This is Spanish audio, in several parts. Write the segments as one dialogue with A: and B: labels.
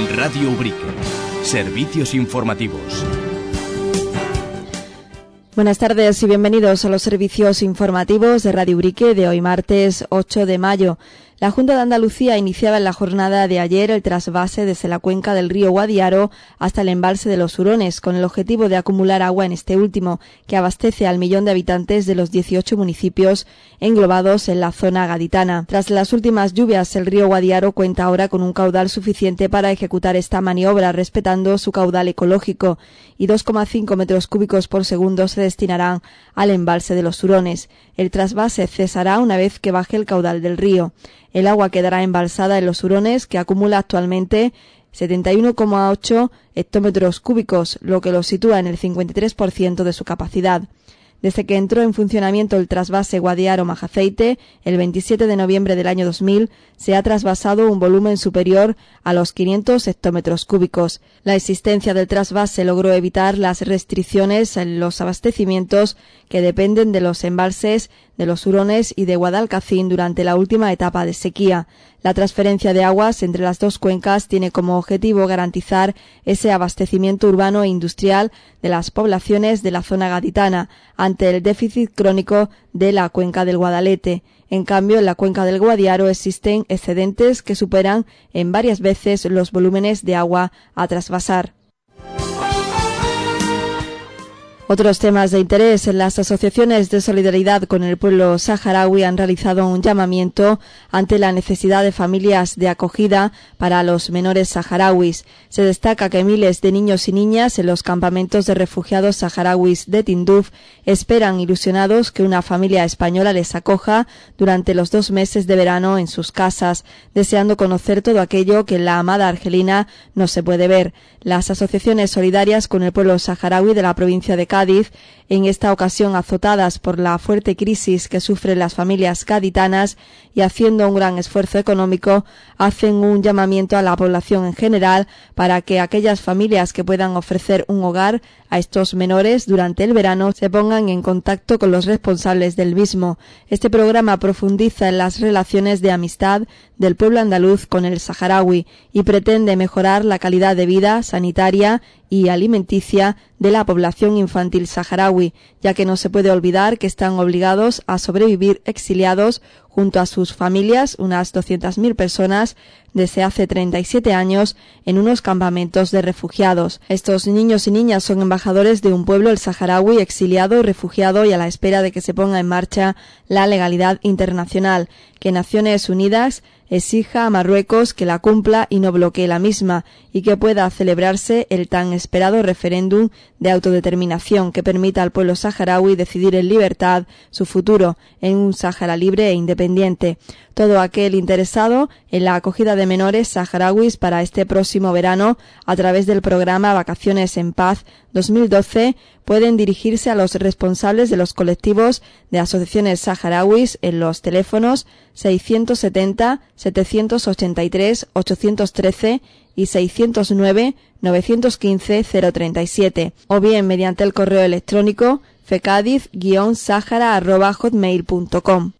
A: Radio Ubrique. Servicios informativos.
B: Buenas tardes y bienvenidos a los servicios informativos de Radio Ubrique de hoy martes 8 de mayo. La Junta de Andalucía iniciaba en la jornada de ayer el trasvase desde la cuenca del río Guadiaro hasta el embalse de los Hurones, con el objetivo de acumular agua en este último, que abastece al 1.000.000 de habitantes de los 18 municipios englobados en la zona gaditana. Tras las últimas lluvias, el río Guadiaro cuenta ahora con un caudal suficiente para ejecutar esta maniobra, respetando su caudal ecológico, y 2,5 metros cúbicos por segundo se destinarán al embalse de los Hurones. El trasvase cesará una vez que baje el caudal del río. El agua quedará embalsada en los Hurones, que acumula actualmente 71,8 hectómetros cúbicos, lo que lo sitúa en el 53% de su capacidad. Desde que entró en funcionamiento el trasvase Guadiaro-Majaceite, el 27 de noviembre del año 2000, se ha trasvasado un volumen superior a los 500 hectómetros cúbicos. La existencia del trasvase logró evitar las restricciones en los abastecimientos que dependen de los embalses de los Hurones y de Guadalcacín durante la última etapa de sequía. La transferencia de aguas entre las dos cuencas tiene como objetivo garantizar ese abastecimiento urbano e industrial de las poblaciones de la zona gaditana ante el déficit crónico de la cuenca del Guadalete. En cambio, en la cuenca del Guadiaro existen excedentes que superan en varias veces los volúmenes de agua a trasvasar. Otros temas de interés. Las asociaciones de solidaridad con el pueblo saharaui han realizado un llamamiento ante la necesidad de familias de acogida para los menores saharauis. Se destaca que miles de niños y niñas en los campamentos de refugiados saharauis de Tinduf esperan ilusionados que una familia española les acoja durante los 2 meses de verano en sus casas, deseando conocer todo aquello que en la amada Argelina no se puede ver. Las asociaciones solidarias con el pueblo saharaui de la provincia de Cádiz, en esta ocasión azotadas por la fuerte crisis que sufren las familias gaditanas y haciendo un gran esfuerzo económico, hacen un llamamiento a la población en general para que aquellas familias que puedan ofrecer un hogar a estos menores durante el verano se pongan en contacto con los responsables del mismo. Este programa profundiza en las relaciones de amistad del pueblo andaluz con el saharaui y pretende mejorar la calidad de vida sanitaria y alimenticia de la población infantil saharaui, ya que no se puede olvidar que están obligados a sobrevivir exiliados junto a sus familias, unas 200.000 personas, desde hace 37 años en unos campamentos de refugiados. Estos niños y niñas son embajadores de un pueblo, el saharaui, exiliado y refugiado, y a la espera de que se ponga en marcha la legalidad internacional, que Naciones Unidas exija a Marruecos que la cumpla y no bloquee la misma, y que pueda celebrarse el tan esperado referéndum de autodeterminación que permita al pueblo saharaui decidir en libertad su futuro en un Sáhara libre e independiente. Todo aquel interesado en la acogida de menores saharauis para este próximo verano a través del programa Vacaciones en Paz 2012 pueden dirigirse a los responsables de los colectivos de asociaciones saharauis en los teléfonos 670 783 813 y 609 915 037 o bien mediante el correo electrónico fecadiz-sahara@hotmail.com.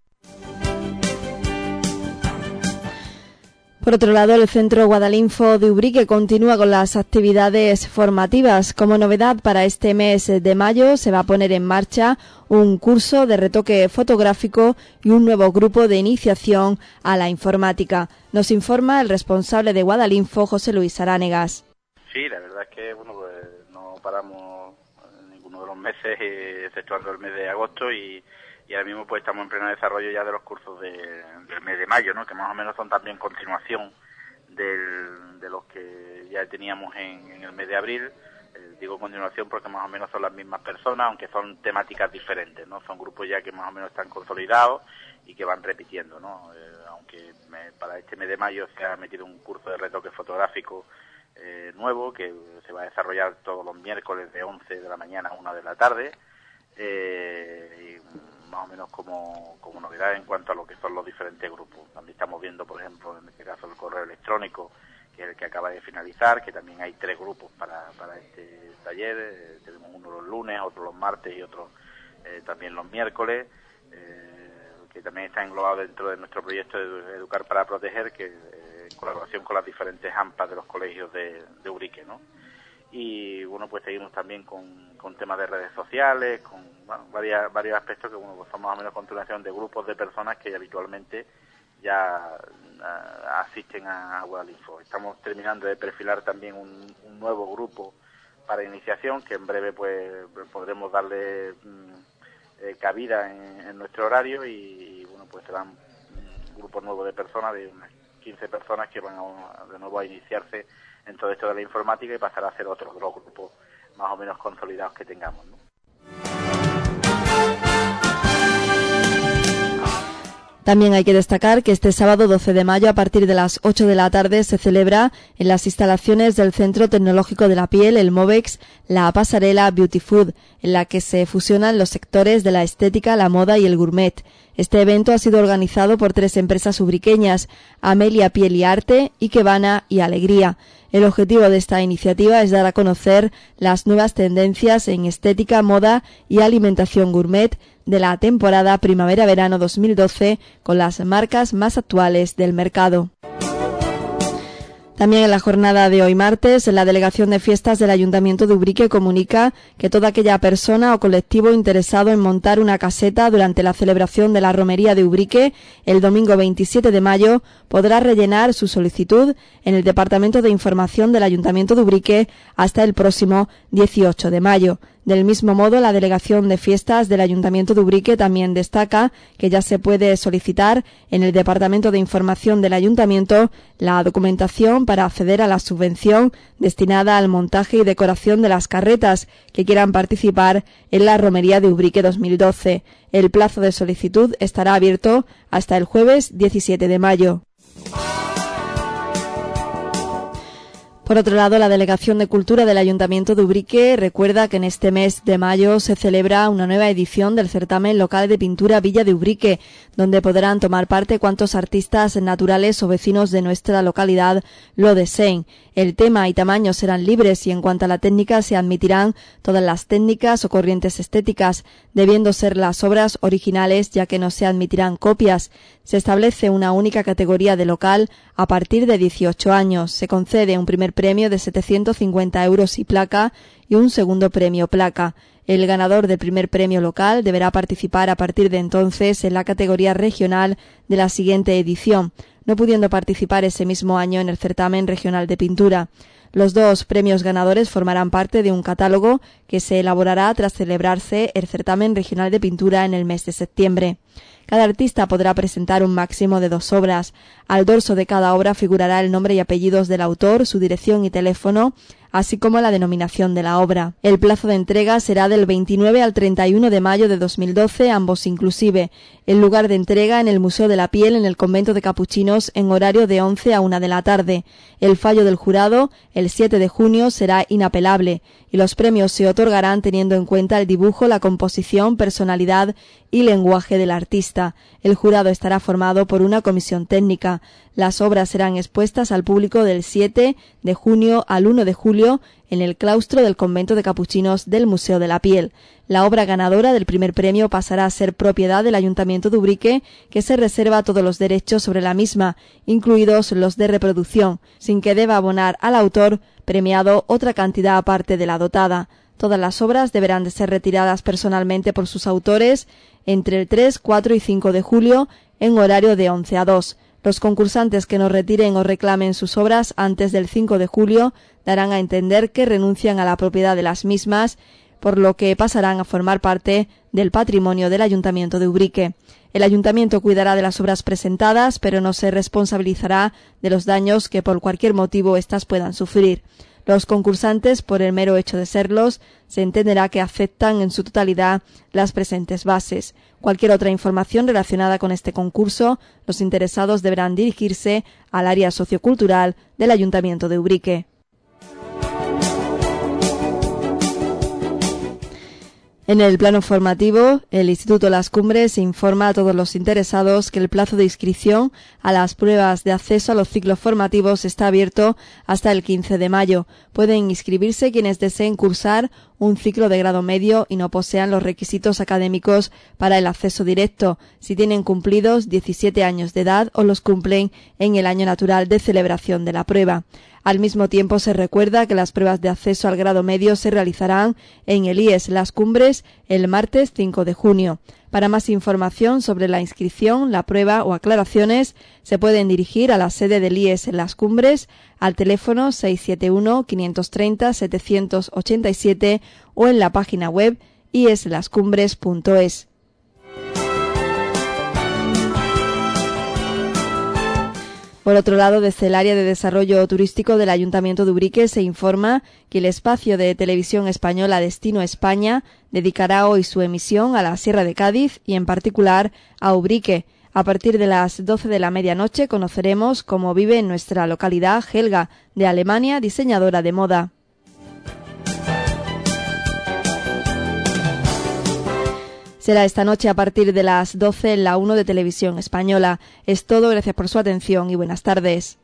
B: Por otro lado, el Centro Guadalinfo de Ubrique continúa con las actividades formativas. Como novedad para este mes de mayo se va a poner en marcha un curso de retoque fotográfico y un nuevo grupo de iniciación a la informática. Nos informa el responsable de Guadalinfo, José Luis Aránegas.
C: Sí, la verdad es que pues, no paramos ninguno de los meses, exceptuando el mes de agosto, y ahora mismo pues estamos en pleno desarrollo ya de los cursos del mes de mayo, ¿no? Que más o menos son también continuación de los que ya teníamos en el mes de abril. Digo continuación porque más o menos son las mismas personas, aunque son temáticas diferentes, ¿no? Son grupos ya que más o menos están consolidados y que van repitiendo, ¿no? Aunque para este mes de mayo se ha metido un curso de retoque fotográfico nuevo que se va a desarrollar todos los miércoles de 11 de la mañana a 1 de la tarde. Y más o menos como novedad en cuanto a lo que son los diferentes grupos. También estamos viendo, por ejemplo, en este caso el correo electrónico, que es el que acaba de finalizar, que también hay 3 grupos para este taller. Tenemos uno los lunes, otro los martes y otro también los miércoles, que también está englobado dentro de nuestro proyecto de Educar para Proteger, que colaboración con las diferentes AMPAs de los colegios de Ubrique, ¿no? Y bueno, pues seguimos también con temas de redes sociales, con varios aspectos que bueno, pues son más o menos continuación de grupos de personas que habitualmente ya asisten a Guadalinfo. Estamos terminando de perfilar también un nuevo grupo para iniciación, que en breve pues podremos darle cabida en nuestro horario y bueno, pues serán un grupo nuevo de personas, de unas 15 personas que van de nuevo a iniciarse en todo esto de la informática y pasar a ser otros dos grupos más o menos consolidados que tengamos, ¿no?
B: También hay que destacar que este sábado 12 de mayo a partir de las 8 de la tarde se celebra en las instalaciones del Centro Tecnológico de la Piel, el MOVEX, la pasarela Beauty Food, en la que se fusionan los sectores de la estética, la moda y el gourmet. Este evento ha sido organizado por 3 empresas ubriqueñas, Amelia Piel y Arte, Ikebana y Alegría. El objetivo de esta iniciativa es dar a conocer las nuevas tendencias en estética, moda y alimentación gourmet de la temporada primavera-verano 2012 con las marcas más actuales del mercado. También en la jornada de hoy martes, la Delegación de Fiestas del Ayuntamiento de Ubrique comunica que toda aquella persona o colectivo interesado en montar una caseta durante la celebración de la Romería de Ubrique el domingo 27 de mayo podrá rellenar su solicitud en el Departamento de Información del Ayuntamiento de Ubrique hasta el próximo 18 de mayo. Del mismo modo, la Delegación de Fiestas del Ayuntamiento de Ubrique también destaca que ya se puede solicitar en el Departamento de Información del Ayuntamiento la documentación para acceder a la subvención destinada al montaje y decoración de las carretas que quieran participar en la Romería de Ubrique 2012. El plazo de solicitud estará abierto hasta el jueves 17 de mayo. Por otro lado, la Delegación de Cultura del Ayuntamiento de Ubrique recuerda que en este mes de mayo se celebra una nueva edición del certamen local de pintura Villa de Ubrique, donde podrán tomar parte cuantos artistas naturales o vecinos de nuestra localidad lo deseen. El tema y tamaño serán libres y en cuanto a la técnica se admitirán todas las técnicas o corrientes estéticas, debiendo ser las obras originales ya que no se admitirán copias. Se establece una única categoría de local a partir de 18 años. Se concede un primer premio de 750 euros y placa y un segundo premio placa. El ganador del primer premio local deberá participar a partir de entonces en la categoría regional de la siguiente edición, no pudiendo participar ese mismo año en el certamen regional de pintura. Los 2 premios ganadores formarán parte de un catálogo que se elaborará tras celebrarse el certamen regional de pintura en el mes de septiembre. Cada artista podrá presentar un máximo de 2 obras. Al dorso de cada obra figurará el nombre y apellidos del autor, su dirección y teléfono, así como la denominación de la obra. El plazo de entrega será del 29 al 31 de mayo de 2012, ambos inclusive. El lugar de entrega en el Museo de la Piel en el Convento de Capuchinos en horario de 11 a 1 de la tarde. El fallo del jurado, el 7 de junio, será inapelable y los premios se otorgarán teniendo en cuenta el dibujo, la composición, personalidad y lenguaje del artista. El jurado estará formado por una comisión técnica. Las obras serán expuestas al público del 7 de junio al 1 de julio en el claustro del Convento de Capuchinos del Museo de la Piel. La obra ganadora del primer premio pasará a ser propiedad del Ayuntamiento de Ubrique, que se reserva todos los derechos sobre la misma, incluidos los de reproducción, sin que deba abonar al autor premiado otra cantidad aparte de la dotada. Todas las obras deberán de ser retiradas personalmente por sus autores entre el 3, 4 y 5 de julio en horario de 11 a 2. Los concursantes que no retiren o reclamen sus obras antes del 5 de julio darán a entender que renuncian a la propiedad de las mismas, por lo que pasarán a formar parte del patrimonio del Ayuntamiento de Ubrique. El Ayuntamiento cuidará de las obras presentadas, pero no se responsabilizará de los daños que por cualquier motivo éstas puedan sufrir. Los concursantes, por el mero hecho de serlos, se entenderá que aceptan en su totalidad las presentes bases. Cualquier otra información relacionada con este concurso, los interesados deberán dirigirse al área sociocultural del Ayuntamiento de Ubrique. En el plano formativo, el Instituto Las Cumbres informa a todos los interesados que el plazo de inscripción a las pruebas de acceso a los ciclos formativos está abierto hasta el 15 de mayo. Pueden inscribirse quienes deseen cursar un ciclo de grado medio y no posean los requisitos académicos para el acceso directo, si tienen cumplidos 17 años de edad o los cumplen en el año natural de celebración de la prueba. Al mismo tiempo, se recuerda que las pruebas de acceso al grado medio se realizarán en el IES Las Cumbres el martes 5 de junio. Para más información sobre la inscripción, la prueba o aclaraciones, se pueden dirigir a la sede del IES Las Cumbres al teléfono 671-530-787 o en la página web ieslascumbres.es. Por otro lado, desde el área de desarrollo turístico del Ayuntamiento de Ubrique se informa que el espacio de televisión española Destino España dedicará hoy su emisión a la Sierra de Cádiz y en particular a Ubrique. A partir de las 12 de la medianoche conoceremos cómo vive en nuestra localidad Helga, de Alemania, diseñadora de moda. Será esta noche a partir de las 12 en la 1 de Televisión Española. Es todo, gracias por su atención y buenas tardes.